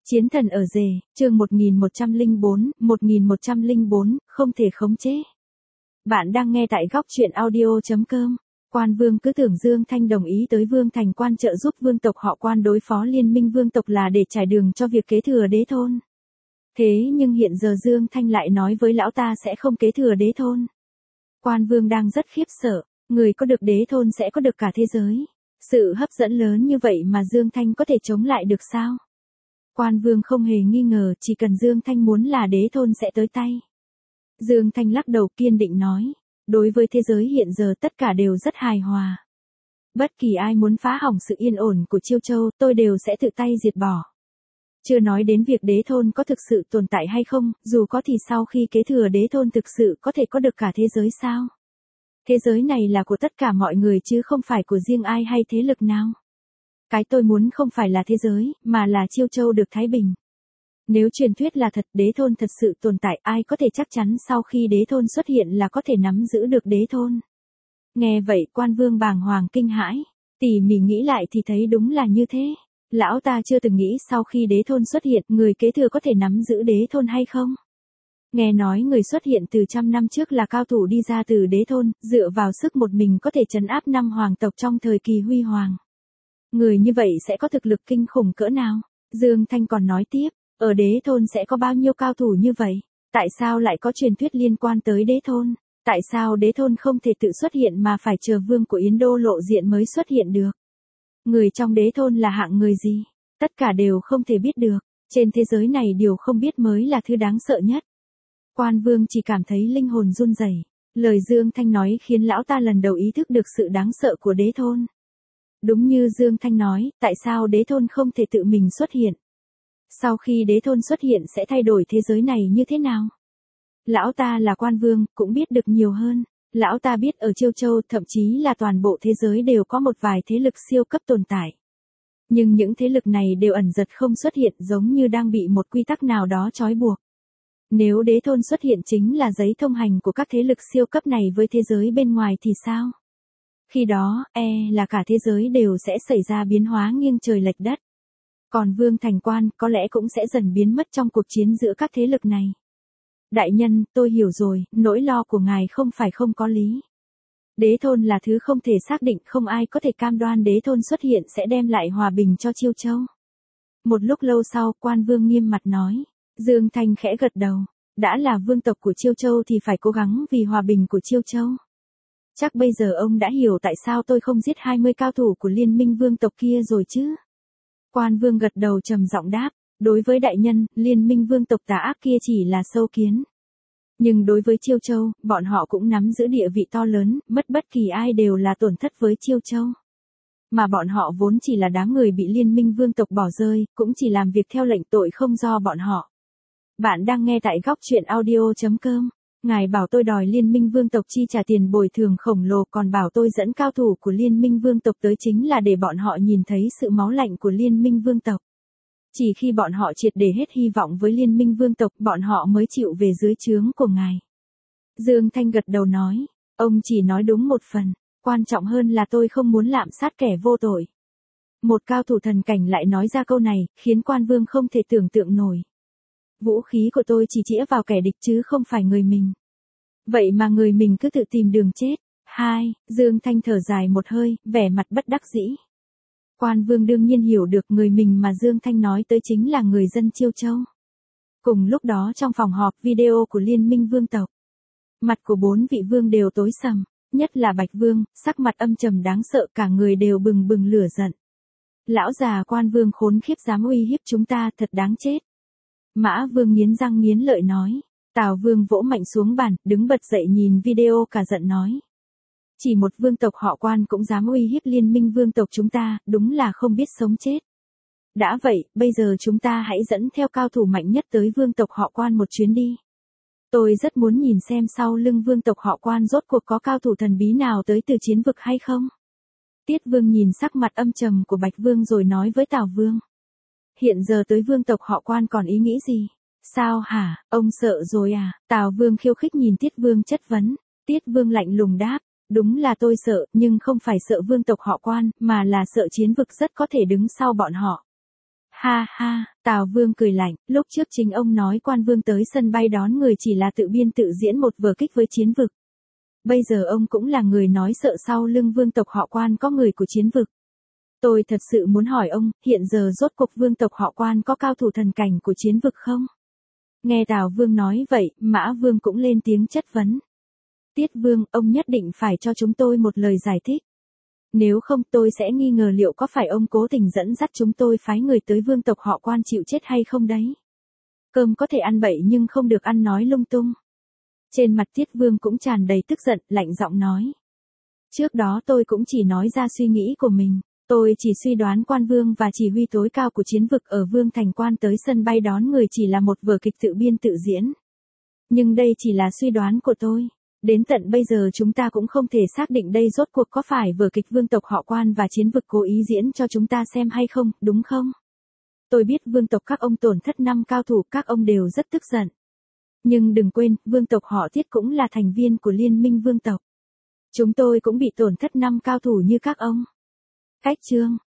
Chiến thần ở rể, chương 1104, không thể khống chế. Bạn đang nghe tại góc truyện audio.com. Quan Vương cứ tưởng Dương Thanh đồng ý tới Vương Thành Quan trợ giúp vương tộc họ Quan đối phó liên minh vương tộc là để trải đường cho việc kế thừa đế thôn. Thế nhưng hiện giờ Dương Thanh lại nói với lão ta sẽ không kế thừa đế thôn. Quan Vương đang rất khiếp sợ, người có được đế thôn sẽ có được cả thế giới. Sự hấp dẫn lớn như vậy mà Dương Thanh có thể chống lại được sao? Quan Vương không hề nghi ngờ, chỉ cần Dương Thanh muốn là đế thôn sẽ tới tay. Dương Thanh lắc đầu kiên định nói, đối với thế giới hiện giờ tất cả đều rất hài hòa. Bất kỳ ai muốn phá hỏng sự yên ổn của Chiêu Châu, tôi đều sẽ tự tay diệt bỏ. Chưa nói đến việc đế thôn có thực sự tồn tại hay không, dù có thì sau khi kế thừa đế thôn thực sự có thể có được cả thế giới sao? Thế giới này là của tất cả mọi người chứ không phải của riêng ai hay thế lực nào. Cái tôi muốn không phải là thế giới, mà là Chiêu Châu được thái bình. Nếu truyền thuyết là thật, đế thôn thật sự tồn tại, ai có thể chắc chắn sau khi đế thôn xuất hiện là có thể nắm giữ được đế thôn. Nghe vậy, Quan Vương bàng hoàng kinh hãi, tỉ mỉ nghĩ lại thì thấy đúng là như thế. Lão ta chưa từng nghĩ sau khi đế thôn xuất hiện, người kế thừa có thể nắm giữ đế thôn hay không. Nghe nói người xuất hiện từ 100 năm trước là cao thủ đi ra từ đế thôn, dựa vào sức một mình có thể trấn áp 5 hoàng tộc trong thời kỳ huy hoàng. Người như vậy sẽ có thực lực kinh khủng cỡ nào? Dương Thanh còn nói tiếp, ở đế thôn sẽ có bao nhiêu cao thủ như vậy? Tại sao lại có truyền thuyết liên quan tới đế thôn? Tại sao đế thôn không thể tự xuất hiện mà phải chờ vương của Yến Đô lộ diện mới xuất hiện được? Người trong đế thôn là hạng người gì? Tất cả đều không thể biết được. Trên thế giới này điều không biết mới là thứ đáng sợ nhất. Quan Vương chỉ cảm thấy linh hồn run rẩy. Lời Dương Thanh nói khiến lão ta lần đầu ý thức được sự đáng sợ của đế thôn. Đúng như Dương Thanh nói, tại sao đế thôn không thể tự mình xuất hiện? Sau khi đế thôn xuất hiện sẽ thay đổi thế giới này như thế nào? Lão ta là Quan Vương, cũng biết được nhiều hơn. Lão ta biết ở Chiêu Châu, thậm chí là toàn bộ thế giới đều có một vài thế lực siêu cấp tồn tại. Nhưng những thế lực này đều ẩn dật không xuất hiện, giống như đang bị một quy tắc nào đó trói buộc. Nếu đế thôn xuất hiện chính là giấy thông hành của các thế lực siêu cấp này với thế giới bên ngoài thì sao? Khi đó, là cả thế giới đều sẽ xảy ra biến hóa nghiêng trời lệch đất. Còn Vương Thành Quan có lẽ cũng sẽ dần biến mất trong cuộc chiến giữa các thế lực này. Đại nhân, tôi hiểu rồi, nỗi lo của ngài không phải không có lý. Đế thôn là thứ không thể xác định, không ai có thể cam đoan đế thôn xuất hiện sẽ đem lại hòa bình cho Chiêu Châu. Một lúc lâu sau, Quan Vương nghiêm mặt nói. Dương Thanh khẽ gật đầu. Đã là vương tộc của Chiêu Châu thì phải cố gắng vì hòa bình của Chiêu Châu. Chắc bây giờ ông đã hiểu tại sao tôi không giết 20 cao thủ của liên minh vương tộc kia rồi chứ? Quan Vương gật đầu trầm giọng đáp, đối với đại nhân, liên minh vương tộc tà ác kia chỉ là sâu kiến. Nhưng đối với Chiêu Châu, bọn họ cũng nắm giữ địa vị to lớn, mất bất kỳ ai đều là tổn thất với Chiêu Châu. Mà bọn họ vốn chỉ là đám người bị liên minh vương tộc bỏ rơi, cũng chỉ làm việc theo lệnh tội không do bọn họ. Bạn đang nghe tại góc truyện audio.com. Ngài bảo tôi đòi liên minh vương tộc chi trả tiền bồi thường khổng lồ, còn bảo tôi dẫn cao thủ của liên minh vương tộc tới chính là để bọn họ nhìn thấy sự máu lạnh của liên minh vương tộc. Chỉ khi bọn họ triệt để hết hy vọng với liên minh vương tộc, bọn họ mới chịu về dưới trướng của ngài. Dương Thanh gật đầu nói, ông chỉ nói đúng một phần, quan trọng hơn là tôi không muốn lạm sát kẻ vô tội. Một cao thủ thần cảnh lại nói ra câu này, khiến Quan Vương không thể tưởng tượng nổi. Vũ khí của tôi chỉ chĩa vào kẻ địch chứ không phải người mình. Vậy mà người mình cứ tự tìm đường chết. Dương Thanh thở dài một hơi, vẻ mặt bất đắc dĩ. Quan Vương đương nhiên hiểu được người mình mà Dương Thanh nói tới chính là người dân Chiêu Châu. Cùng lúc đó trong phòng họp video của liên minh vương tộc, mặt của 4 vị vương đều tối sầm, nhất là Bạch Vương, sắc mặt âm trầm đáng sợ, cả người đều bừng bừng lửa giận. Lão già Quan Vương khốn khiếp dám uy hiếp chúng ta, thật đáng chết. Mã Vương nghiến răng nghiến lợi nói. Tào Vương vỗ mạnh xuống bàn, đứng bật dậy nhìn video cả giận nói. Chỉ một vương tộc họ Quan cũng dám uy hiếp liên minh vương tộc chúng ta, đúng là không biết sống chết. Đã vậy, bây giờ chúng ta hãy dẫn theo cao thủ mạnh nhất tới vương tộc họ Quan một chuyến đi. Tôi rất muốn nhìn xem sau lưng vương tộc họ Quan rốt cuộc có cao thủ thần bí nào tới từ chiến vực hay không. Tiết Vương nhìn sắc mặt âm trầm của Bạch Vương rồi nói với Tào Vương. Hiện giờ tới vương tộc họ Quan còn ý nghĩ gì? Sao hả, ông sợ rồi à? Tào Vương khiêu khích nhìn Tiết Vương chất vấn. Tiết Vương lạnh lùng đáp, đúng là tôi sợ, nhưng không phải sợ vương tộc họ Quan, mà là sợ chiến vực rất có thể đứng sau bọn họ. Ha ha, Tào Vương cười lạnh, lúc trước chính ông nói quan vương tới sân bay đón người chỉ là tự biên tự diễn một vở kịch với chiến vực. Bây giờ ông cũng là người nói sợ sau lưng vương tộc họ Quan có người của chiến vực. Tôi thật sự muốn hỏi ông, hiện giờ rốt cuộc vương tộc họ Quan có cao thủ thần cảnh của chiến vực không? Nghe Tào Vương nói vậy, Mã Vương cũng lên tiếng chất vấn. Tiết Vương, ông nhất định phải cho chúng tôi một lời giải thích. Nếu không tôi sẽ nghi ngờ liệu có phải ông cố tình dẫn dắt chúng tôi phái người tới vương tộc họ Quan chịu chết hay không đấy. Cơm có thể ăn bậy nhưng không được ăn nói lung tung. Trên mặt Tiết Vương cũng tràn đầy tức giận, lạnh giọng nói. Trước đó tôi cũng chỉ nói ra suy nghĩ của mình. Tôi chỉ suy đoán quan vương và chỉ huy tối cao của chiến vực ở Vương Thành Quan tới sân bay đón người chỉ là một vở kịch tự biên tự diễn. Nhưng đây chỉ là suy đoán của tôi. Đến tận bây giờ chúng ta cũng không thể xác định đây rốt cuộc có phải vở kịch vương tộc họ Quan và chiến vực cố ý diễn cho chúng ta xem hay không, đúng không? Tôi biết vương tộc các ông tổn thất 5 cao thủ, các ông đều rất tức giận. Nhưng đừng quên, vương tộc họ Tiết cũng là thành viên của liên minh vương tộc. Chúng tôi cũng bị tổn thất 5 cao thủ như các ông. Cách chương